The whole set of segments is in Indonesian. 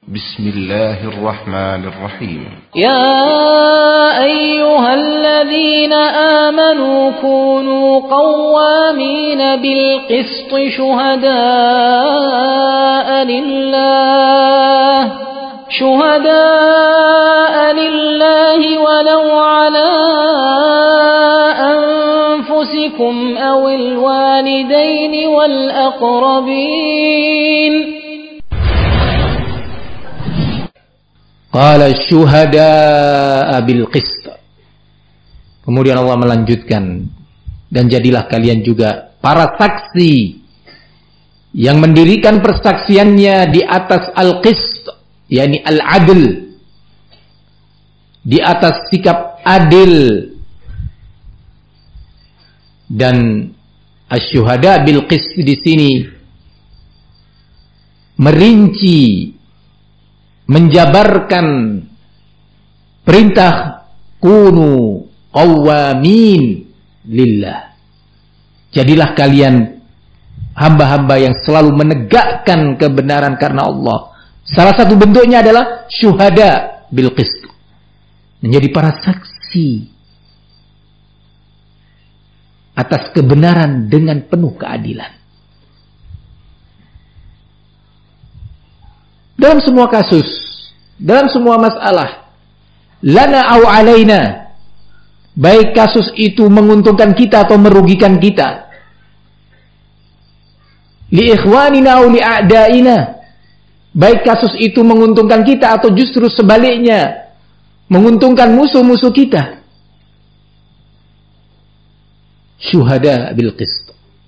بسم الله الرحمن الرحيم يا أيها الذين آمنوا كونوا قوامين بالقسط شهداء لله ولو على أنفسكم أو الوالدين والأقربين Qala syuhada'a bil qist. Kemudian Allah melanjutkan, dan jadilah kalian juga para saksi yang mendirikan persaksiannya di atas al-qist, yakni al-adl, di atas sikap adil. Dan asy-syuhada bil qist di sini merinci, menjabarkan perintah kunu qawwamin lillah. Jadilah kalian hamba-hamba yang selalu menegakkan kebenaran karena Allah. Salah satu bentuknya adalah syuhada bil qist, menjadi para saksi atas kebenaran dengan penuh keadilan. Dalam semua kasus, dalam semua masalah, lana au alaina, baik kasus itu menguntungkan kita atau merugikan kita, li ikhwanina au li a'daina, baik kasus itu menguntungkan kita atau justru sebaliknya menguntungkan musuh-musuh kita. Syuhada bil qist,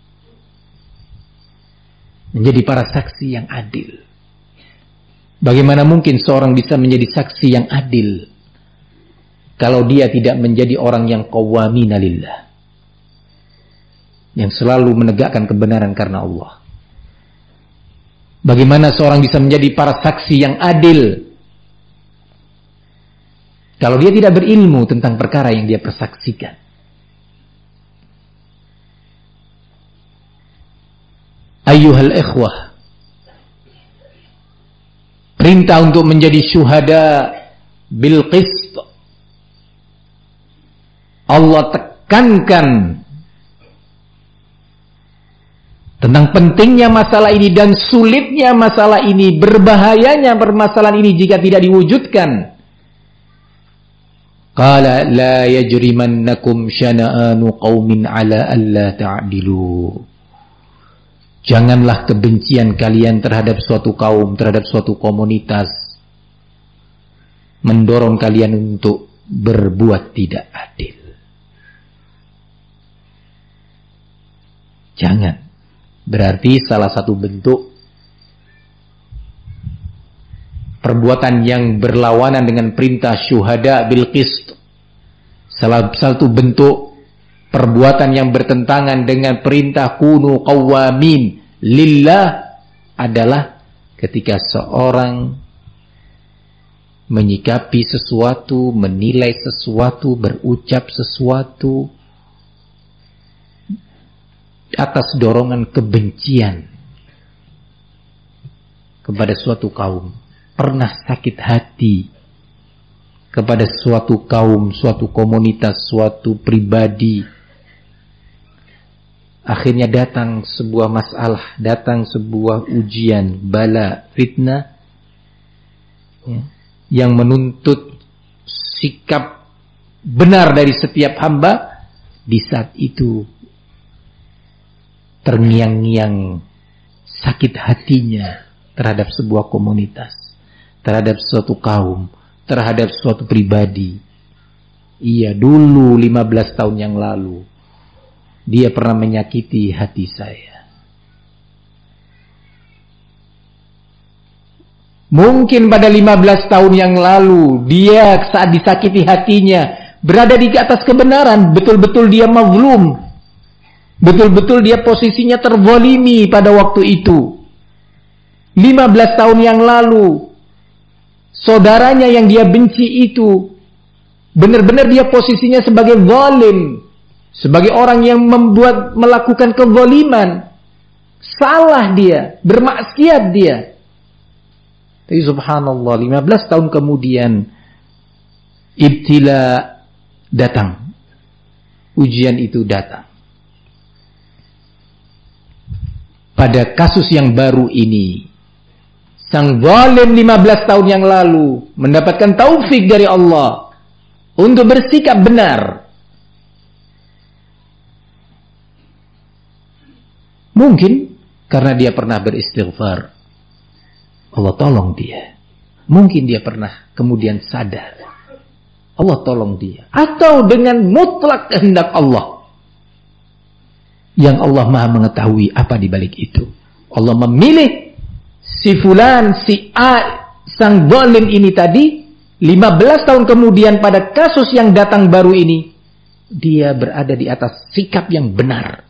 menjadi para saksi yang adil. Bagaimana mungkin seorang bisa menjadi saksi yang adil kalau dia tidak menjadi orang yang qawwamina lillah, yang selalu menegakkan kebenaran karena Allah? Bagaimana seorang bisa menjadi para saksi yang adil kalau dia tidak berilmu tentang perkara yang dia persaksikan? Ayyuhal ikhwah, perintah untuk menjadi syuhada bil qist, Allah tekankan tentang pentingnya masalah ini dan sulitnya masalah ini, berbahayanya permasalahan ini jika tidak diwujudkan. Qala la yajrimannakum syana'anu qaumin ala alla ta'dilu. Janganlah kebencian kalian terhadap suatu kaum, terhadap suatu komunitas mendorong kalian untuk berbuat tidak adil. Jangan. Berarti salah satu bentuk perbuatan yang berlawanan dengan perintah syuhada bil qist, salah satu bentuk perbuatan yang bertentangan dengan perintah kunu qawwamin lillah adalah ketika seorang menyikapi sesuatu, menilai sesuatu, berucap sesuatu atas dorongan kebencian kepada suatu kaum, pernah sakit hati kepada suatu kaum, suatu komunitas, suatu pribadi. Akhirnya datang sebuah masalah, datang sebuah ujian, bala, fitnah, ya, yang menuntut sikap benar dari setiap hamba. Di saat itu terngiang-ngiang sakit hatinya terhadap sebuah komunitas, terhadap suatu kaum, terhadap suatu pribadi. Iya, dulu 15 tahun yang lalu dia pernah menyakiti hati saya. Mungkin pada 15 tahun yang lalu dia saat disakiti hatinya berada di atas kebenaran, betul-betul dia mazlum, betul-betul dia posisinya terzalimi pada waktu itu. 15 tahun yang lalu saudaranya yang dia benci itu benar-benar dia posisinya sebagai zalim, sebagai orang yang melakukan kezaliman. Salah dia, bermaksiat dia. Tapi subhanallah, 15 tahun kemudian ibtila datang. Ujian itu datang. Pada kasus yang baru ini, sang zalim 15 tahun yang lalu mendapatkan taufik dari Allah untuk bersikap benar. Mungkin karena dia pernah beristighfar, Allah tolong dia. Mungkin dia pernah kemudian sadar, Allah tolong dia. Atau dengan mutlak kehendak Allah, yang Allah Maha mengetahui apa di balik itu. Allah memilih si fulan, si A, sang zalim ini tadi, 15 tahun kemudian pada kasus yang datang baru ini, dia berada di atas sikap yang benar.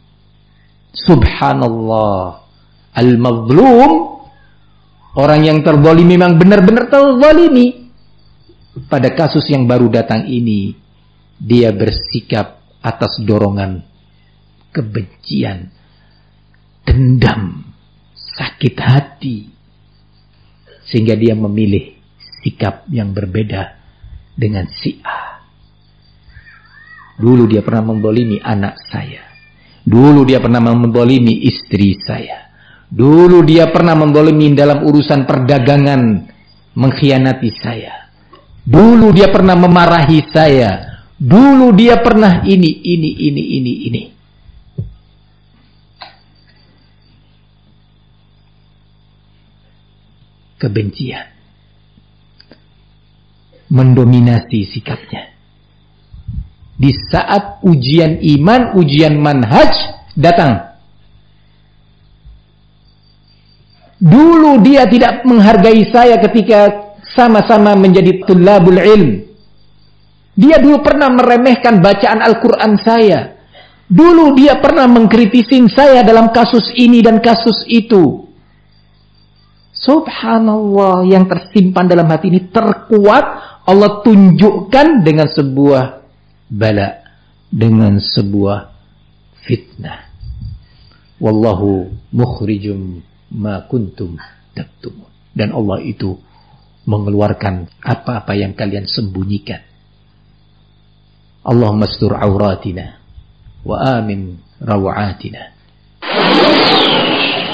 Subhanallah. Al-mazlum, orang yang terzalimi memang benar-benar terzalimi. Pada kasus yang baru datang ini, dia bersikap atas dorongan kebencian, dendam, sakit hati, sehingga dia memilih sikap yang berbeda dengan si A. Dulu dia pernah menzalimi anak saya. Dulu dia pernah menzalimi istri saya. Dulu dia pernah menzalimi dalam urusan perdagangan, mengkhianati saya. Dulu dia pernah memarahi saya. Dulu dia pernah ini. Kebencian mendominasi sikapnya. Di saat ujian iman, ujian manhaj datang, dulu dia tidak menghargai saya ketika sama-sama menjadi tulabul ilm. Dia dulu pernah meremehkan bacaan Al-Quran saya. Dulu dia pernah mengkritisin saya dalam kasus ini dan kasus itu. Subhanallah, yang tersimpan dalam hati ini terkuat Allah tunjukkan dengan sebuah bala, dengan sebuah fitnah. Wallahu mukhrijum ma kuntum taktumun. Dan Allah itu mengeluarkan apa-apa yang kalian sembunyikan. Allahumma astur auratina wa amin rawatina.